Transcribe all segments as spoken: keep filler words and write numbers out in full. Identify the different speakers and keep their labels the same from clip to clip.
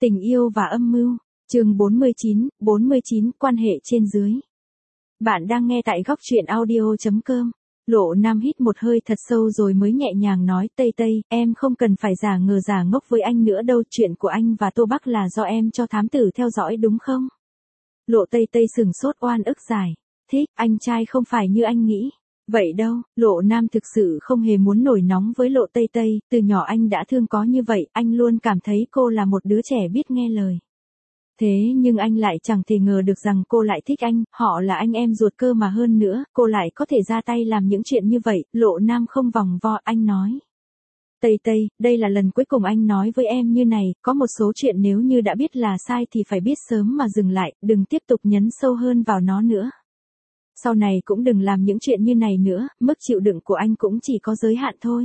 Speaker 1: Tình yêu và âm mưu, chương bốn mươi chín, bốn mươi chín, quan hệ trên dưới. Bạn đang nghe tại góc truyện audio chấm com. Lộ Nam hít một hơi thật sâu rồi mới nhẹ nhàng nói, Tây Tây, em không cần phải giả ngờ giả ngốc với anh nữa đâu, chuyện của anh và Tô Bắc là do em cho thám tử theo dõi đúng không? Lộ Tây Tây sừng sốt oan ức giải, thích, anh trai không phải như anh nghĩ. Vậy đâu, Lộ Nam thực sự không hề muốn nổi nóng với Lộ Tây Tây, từ nhỏ anh đã thương có như vậy, anh luôn cảm thấy cô là một đứa trẻ biết nghe lời. Thế nhưng anh lại chẳng thể ngờ được rằng cô lại thích anh, họ là anh em ruột cơ mà, hơn nữa, cô lại có thể ra tay làm những chuyện như vậy. Lộ Nam không vòng vo, anh nói. Tây Tây, đây là lần cuối cùng anh nói với em như này, có một số chuyện nếu như đã biết là sai thì phải biết sớm mà dừng lại, đừng tiếp tục nhấn sâu hơn vào nó nữa. Sau này cũng đừng làm những chuyện như này nữa, mức chịu đựng của anh cũng chỉ có giới hạn thôi.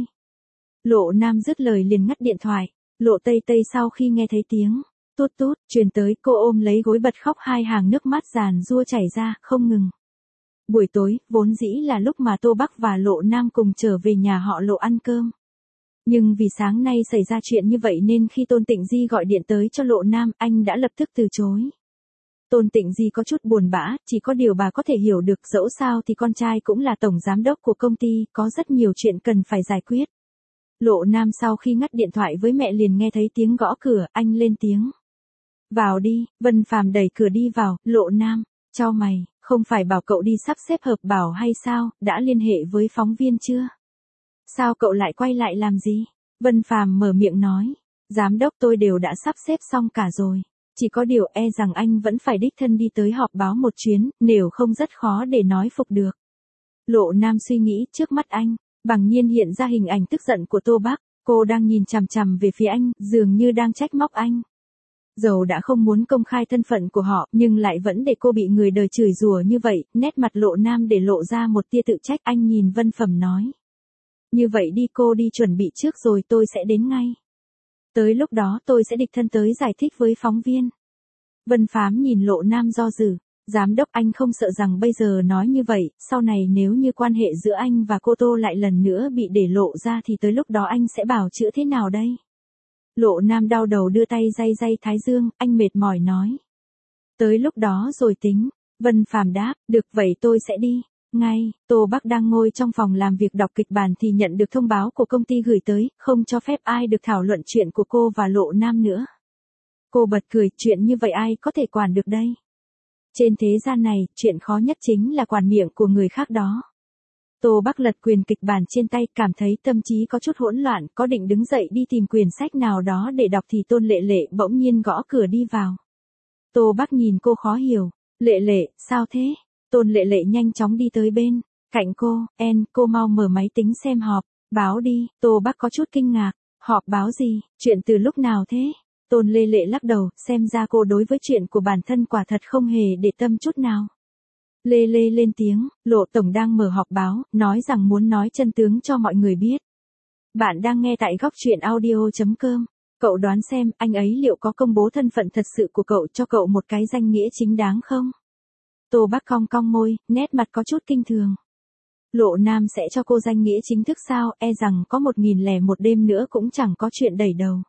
Speaker 1: Lộ Nam dứt lời liền ngắt điện thoại. Lộ Tây Tây sau khi nghe thấy tiếng tút tút truyền tới, cô ôm lấy gối bật khóc, hai hàng nước mắt giàn giụa chảy ra không ngừng. Buổi tối, vốn dĩ là lúc mà Tô Bắc và Lộ Nam cùng trở về nhà họ Lộ ăn cơm. Nhưng vì sáng nay xảy ra chuyện như vậy nên khi Tôn Tịnh Di gọi điện tới cho Lộ Nam, anh đã lập tức từ chối. Tôn Tịnh Di có chút buồn bã, chỉ có điều bà có thể hiểu được, dẫu sao thì con trai cũng là tổng giám đốc của công ty, có rất nhiều chuyện cần phải giải quyết. Lộ Nam sau khi ngắt điện thoại với mẹ liền nghe thấy tiếng gõ cửa, anh lên tiếng. Vào đi, Vân Phàm đẩy cửa đi vào. Lộ Nam, chau mày, không phải bảo cậu đi sắp xếp họp báo hay sao, đã liên hệ với phóng viên chưa? Sao cậu lại quay lại làm gì? Vân Phàm mở miệng nói, giám đốc tôi đều đã sắp xếp xong cả rồi. Chỉ có điều e rằng anh vẫn phải đích thân đi tới họp báo một chuyến, nếu không rất khó để nói phục được. Lộ Nam suy nghĩ, trước mắt anh, bằng nhiên hiện ra hình ảnh tức giận của Tô Bắc, cô đang nhìn chằm chằm về phía anh, dường như đang trách móc anh. Dầu đã không muốn công khai thân phận của họ, nhưng lại vẫn để cô bị người đời chửi rủa như vậy, nét mặt Lộ Nam để lộ ra một tia tự trách, anh nhìn Vân Phẩm nói. Như vậy đi, cô đi chuẩn bị trước rồi tôi sẽ đến ngay. Tới lúc đó tôi sẽ đích thân tới giải thích với phóng viên. Vân Phám nhìn Lộ Nam do dự. Giám đốc, anh không sợ rằng bây giờ nói như vậy, sau này nếu như quan hệ giữa anh và cô Tô lại lần nữa bị để lộ ra thì tới lúc đó anh sẽ bào chữa thế nào đây? Lộ Nam đau đầu đưa tay day day thái dương, anh mệt mỏi nói. Tới lúc đó rồi tính. Vân Phàm đáp, được vậy tôi sẽ đi. Ngay, Tô Bắc đang ngồi trong phòng làm việc đọc kịch bản thì nhận được thông báo của công ty gửi tới, không cho phép ai được thảo luận chuyện của cô và Lộ Nam nữa. Cô bật cười, chuyện như vậy ai có thể quản được đây? Trên thế gian này, chuyện khó nhất chính là quản miệng của người khác đó. Tô Bắc lật quyền kịch bản trên tay, cảm thấy tâm trí có chút hỗn loạn, có định đứng dậy đi tìm quyển sách nào đó để đọc thì Tôn Lệ Lệ bỗng nhiên gõ cửa đi vào. Tô Bắc nhìn cô khó hiểu, Lệ Lệ, sao thế? Tôn Lệ Lệ nhanh chóng đi tới bên cạnh cô, En, cô mau mở máy tính xem họp báo đi. Tô Bắc có chút kinh ngạc, họp báo gì, chuyện từ lúc nào thế? Tôn Lê Lệ lắc đầu, xem ra cô đối với chuyện của bản thân quả thật không hề để tâm chút nào. Lê Lê lên tiếng, Lộ Tổng đang mở họp báo, nói rằng muốn nói chân tướng cho mọi người biết. Bạn đang nghe tại góc truyện audio chấm com. Cậu đoán xem, anh ấy liệu có công bố thân phận thật sự của cậu cho cậu một cái danh nghĩa chính đáng không? Tô Bắc cong cong môi, nét mặt có chút kinh thường. Lộ Nam sẽ cho cô danh nghĩa chính thức sao, e rằng có một nghìn lẻ một đêm nữa cũng chẳng có chuyện đẩy đầu.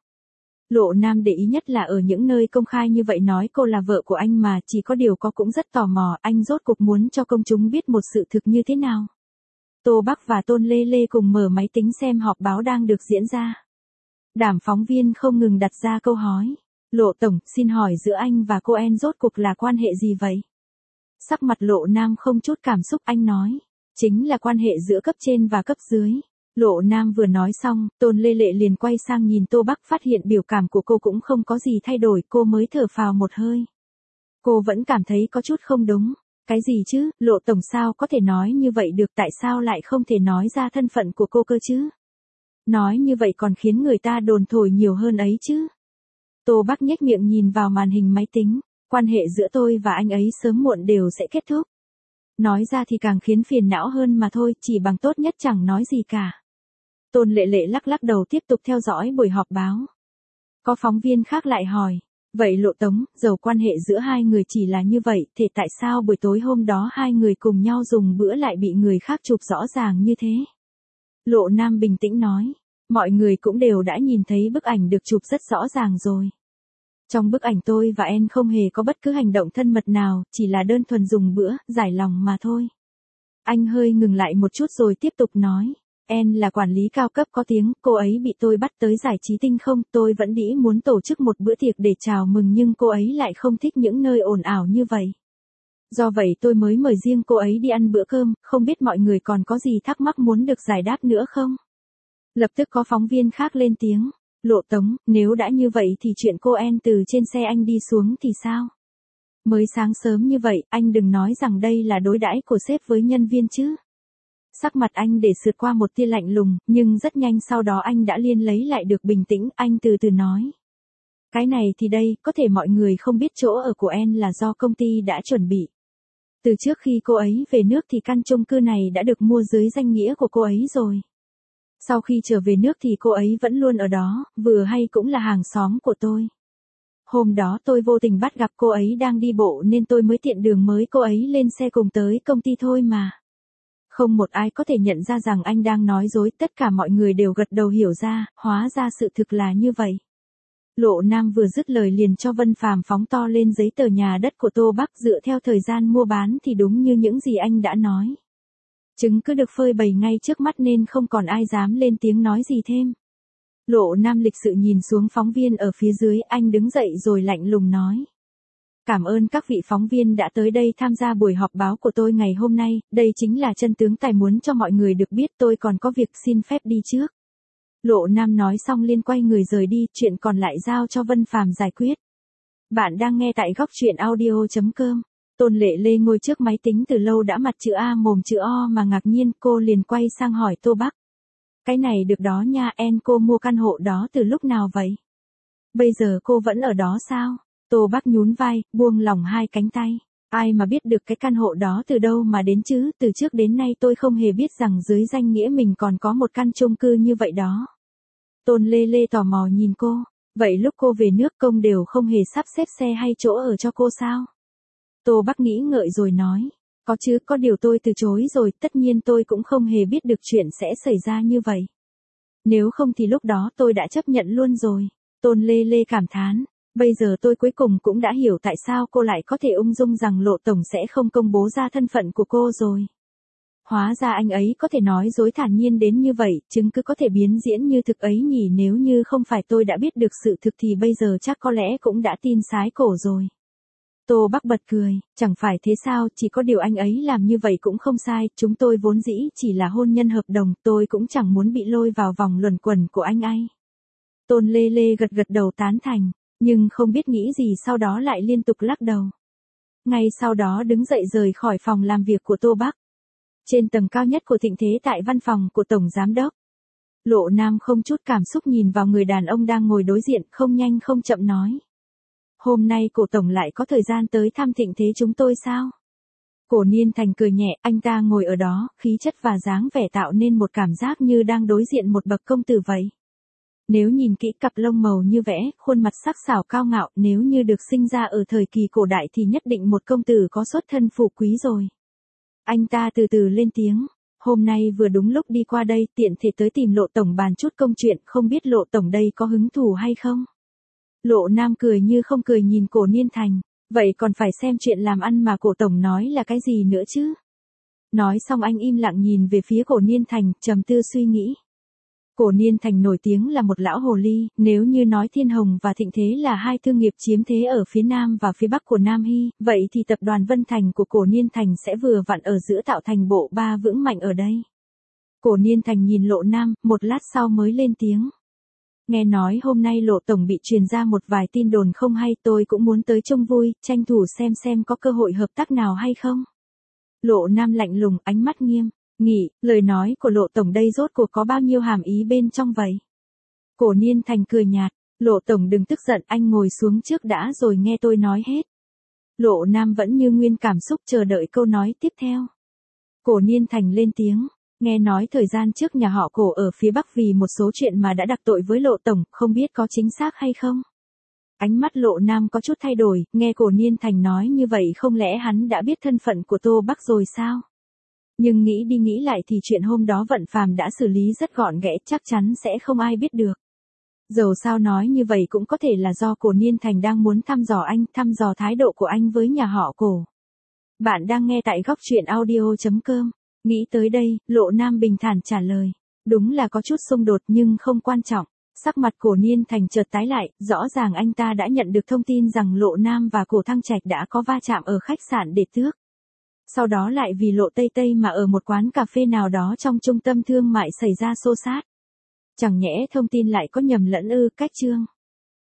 Speaker 1: Lộ Nam để ý nhất là ở những nơi công khai như vậy nói cô là vợ của anh mà, chỉ có điều có cũng rất tò mò, anh rốt cuộc muốn cho công chúng biết một sự thực như thế nào. Tô Bắc và Tôn Lê Lê cùng mở máy tính xem họp báo đang được diễn ra. Đám phóng viên không ngừng đặt ra câu hỏi. Lộ Tổng, xin hỏi giữa anh và cô En rốt cuộc là quan hệ gì vậy? Sắc mặt Lộ Nam không chút cảm xúc, anh nói. Chính là quan hệ giữa cấp trên và cấp dưới. Lộ Nam vừa nói xong, Tôn Lê Lệ liền quay sang nhìn Tô Bắc, phát hiện biểu cảm của cô cũng không có gì thay đổi, cô mới thở phào một hơi. Cô vẫn cảm thấy có chút không đúng. Cái gì chứ, Lộ Tổng sao có thể nói như vậy được, tại sao lại không thể nói ra thân phận của cô cơ chứ? Nói như vậy còn khiến người ta đồn thổi nhiều hơn ấy chứ. Tô Bắc nhếch miệng nhìn vào màn hình máy tính, quan hệ giữa tôi và anh ấy sớm muộn đều sẽ kết thúc. Nói ra thì càng khiến phiền não hơn mà thôi, chỉ bằng tốt nhất chẳng nói gì cả. Tôn Lệ Lệ lắc lắc đầu tiếp tục theo dõi buổi họp báo. Có phóng viên khác lại hỏi, vậy Lộ Tống, dầu quan hệ giữa hai người chỉ là như vậy, thế tại sao buổi tối hôm đó hai người cùng nhau dùng bữa lại bị người khác chụp rõ ràng như thế? Lộ Nam bình tĩnh nói, mọi người cũng đều đã nhìn thấy bức ảnh được chụp rất rõ ràng rồi. Trong bức ảnh tôi và En không hề có bất cứ hành động thân mật nào, chỉ là đơn thuần dùng bữa, giải lòng mà thôi. Anh hơi ngừng lại một chút rồi tiếp tục nói. En là quản lý cao cấp có tiếng, cô ấy bị tôi bắt tới giải trí tinh không, tôi vẫn đĩ muốn tổ chức một bữa tiệc để chào mừng nhưng cô ấy lại không thích những nơi ồn ào như vậy. Do vậy tôi mới mời riêng cô ấy đi ăn bữa cơm, không biết mọi người còn có gì thắc mắc muốn được giải đáp nữa không? Lập tức có phóng viên khác lên tiếng. Lộ Tống, nếu đã như vậy thì chuyện cô En từ trên xe anh đi xuống thì sao? Mới sáng sớm như vậy, anh đừng nói rằng đây là đối đãi của sếp với nhân viên chứ. Sắc mặt anh để sượt qua một tia lạnh lùng, nhưng rất nhanh sau đó anh đã liên lấy lại được bình tĩnh, anh từ từ nói. Cái này thì đây, có thể mọi người không biết chỗ ở của En là do công ty đã chuẩn bị. Từ trước khi cô ấy về nước thì căn chung cư này đã được mua dưới danh nghĩa của cô ấy rồi. Sau khi trở về nước thì cô ấy vẫn luôn ở đó, vừa hay cũng là hàng xóm của tôi. Hôm đó tôi vô tình bắt gặp cô ấy đang đi bộ nên tôi mới tiện đường mới cô ấy lên xe cùng tới công ty thôi mà. Không một ai có thể nhận ra rằng anh đang nói dối, tất cả mọi người đều gật đầu hiểu ra, hóa ra sự thực là như vậy. Lộ Nam vừa dứt lời liền cho Vân Phàm phóng to lên giấy tờ nhà đất của Tô Bắc dựa theo thời gian mua bán thì đúng như những gì anh đã nói. Chứng cứ được phơi bày ngay trước mắt nên không còn ai dám lên tiếng nói gì thêm. Lộ Nam lịch sự nhìn xuống phóng viên ở phía dưới, anh đứng dậy rồi lạnh lùng nói. Cảm ơn các vị phóng viên đã tới đây tham gia buổi họp báo của tôi ngày hôm nay, đây chính là chân tướng tài muốn cho mọi người được biết, tôi còn có việc xin phép đi trước. Lộ Nam nói xong liền quay người rời đi, chuyện còn lại giao cho Vân Phàm giải quyết. Bạn đang nghe tại góc truyện audio chấm com. Tôn Lệ Lê ngồi trước máy tính từ lâu đã mặt chữ A mồm chữ O mà ngạc nhiên, cô liền quay sang hỏi Tô Bắc. Cái này được đó nha, En cô mua căn hộ đó từ lúc nào vậy? Bây giờ cô vẫn ở đó sao? Tô Bắc nhún vai, buông lỏng hai cánh tay. Ai mà biết được cái căn hộ đó từ đâu mà đến chứ, từ trước đến nay tôi không hề biết rằng dưới danh nghĩa mình còn có một căn chung cư như vậy đó. Tôn Lê Lê tò mò nhìn cô, vậy lúc cô về nước công đều không hề sắp xếp xe hay chỗ ở cho cô sao? Tô Bắc nghĩ ngợi rồi nói, có chứ, có điều tôi từ chối rồi, tất nhiên tôi cũng không hề biết được chuyện sẽ xảy ra như vậy. Nếu không thì lúc đó tôi đã chấp nhận luôn rồi. Tôn Lê Lê cảm thán, bây giờ tôi cuối cùng cũng đã hiểu tại sao cô lại có thể ung dung rằng Lộ Tổng sẽ không công bố ra thân phận của cô rồi. Hóa ra anh ấy có thể nói dối thản nhiên đến như vậy, chứng cứ có thể biến diễn như thực ấy nhỉ, nếu như không phải tôi đã biết được sự thực thì bây giờ chắc có lẽ cũng đã tin sái cổ rồi. Tô Bắc bật cười, chẳng phải thế sao, chỉ có điều anh ấy làm như vậy cũng không sai, chúng tôi vốn dĩ chỉ là hôn nhân hợp đồng, tôi cũng chẳng muốn bị lôi vào vòng luẩn quẩn của anh ấy. Tôn Lê Lê gật gật đầu tán thành, nhưng không biết nghĩ gì sau đó lại liên tục lắc đầu. Ngay sau đó đứng dậy rời khỏi phòng làm việc của Tô Bắc. Trên tầng cao nhất của Thịnh Thế tại văn phòng của Tổng Giám Đốc. Lộ Nam không chút cảm xúc nhìn vào người đàn ông đang ngồi đối diện, không nhanh không chậm nói. Hôm nay cổ Tổng lại có thời gian tới thăm Thịnh Thế chúng tôi sao? Cổ Niên Thành cười nhẹ, anh ta ngồi ở đó, khí chất và dáng vẻ tạo nên một cảm giác như đang đối diện một bậc công tử vậy. Nếu nhìn kỹ cặp lông màu như vẽ, khuôn mặt sắc sảo cao ngạo, nếu như được sinh ra ở thời kỳ cổ đại thì nhất định một công tử có xuất thân phú quý rồi. Anh ta từ từ lên tiếng, hôm nay vừa đúng lúc đi qua đây, tiện thể tới tìm Lộ Tổng bàn chút công chuyện, không biết Lộ Tổng đây có hứng thú hay không? Lộ Nam cười như không cười nhìn Cổ Niên Thành, vậy còn phải xem chuyện làm ăn mà Cổ Tổng nói là cái gì nữa chứ? Nói xong anh im lặng nhìn về phía Cổ Niên Thành, trầm tư suy nghĩ. Cổ Niên Thành nổi tiếng là một lão hồ ly, nếu như nói Thiên Hồng và Thịnh Thế là hai thương nghiệp chiếm thế ở phía Nam và phía Bắc của Nam Hy, vậy thì tập đoàn Vân Thành của Cổ Niên Thành sẽ vừa vặn ở giữa tạo thành bộ ba vững mạnh ở đây. Cổ Niên Thành nhìn Lộ Nam, một lát sau mới lên tiếng. Nghe nói hôm nay Lộ Tổng bị truyền ra một vài tin đồn không hay, tôi cũng muốn tới trông vui, tranh thủ xem xem có cơ hội hợp tác nào hay không. Lộ Nam lạnh lùng, ánh mắt nghiêm. Nghỉ, lời nói của Lộ Tổng đây rốt cuộc có bao nhiêu hàm ý bên trong vậy? Cổ Niên Thành cười nhạt, Lộ Tổng đừng tức giận, anh ngồi xuống trước đã rồi nghe tôi nói hết. Lộ Nam vẫn như nguyên cảm xúc chờ đợi câu nói tiếp theo. Cổ Niên Thành lên tiếng, nghe nói thời gian trước nhà họ Cổ ở phía Bắc vì một số chuyện mà đã đặc tội với Lộ Tổng, không biết có chính xác hay không? Ánh mắt Lộ Nam có chút thay đổi, nghe Cổ Niên Thành nói như vậy không lẽ hắn đã biết thân phận của Tô Bắc rồi sao? Nhưng nghĩ đi nghĩ lại thì chuyện hôm đó Vận Phàm đã xử lý rất gọn ghẽ, chắc chắn sẽ không ai biết được. Dầu sao nói như vậy cũng có thể là do Cổ Niên Thành đang muốn thăm dò anh, thăm dò thái độ của anh với nhà họ Cổ. Bạn đang nghe tại góc truyện audio.com. Nghĩ tới đây, Lộ Nam bình thản trả lời. Đúng là có chút xung đột nhưng không quan trọng. Sắc mặt Cổ Niên Thành chợt tái lại, rõ ràng anh ta đã nhận được thông tin rằng Lộ Nam và Cổ Thăng Trạch đã có va chạm ở khách sạn Đệ Tước. Sau đó lại vì Lộ Tây Tây mà ở một quán cà phê nào đó trong trung tâm thương mại xảy ra xô xát. Chẳng nhẽ thông tin lại có nhầm lẫn ư? Cách chương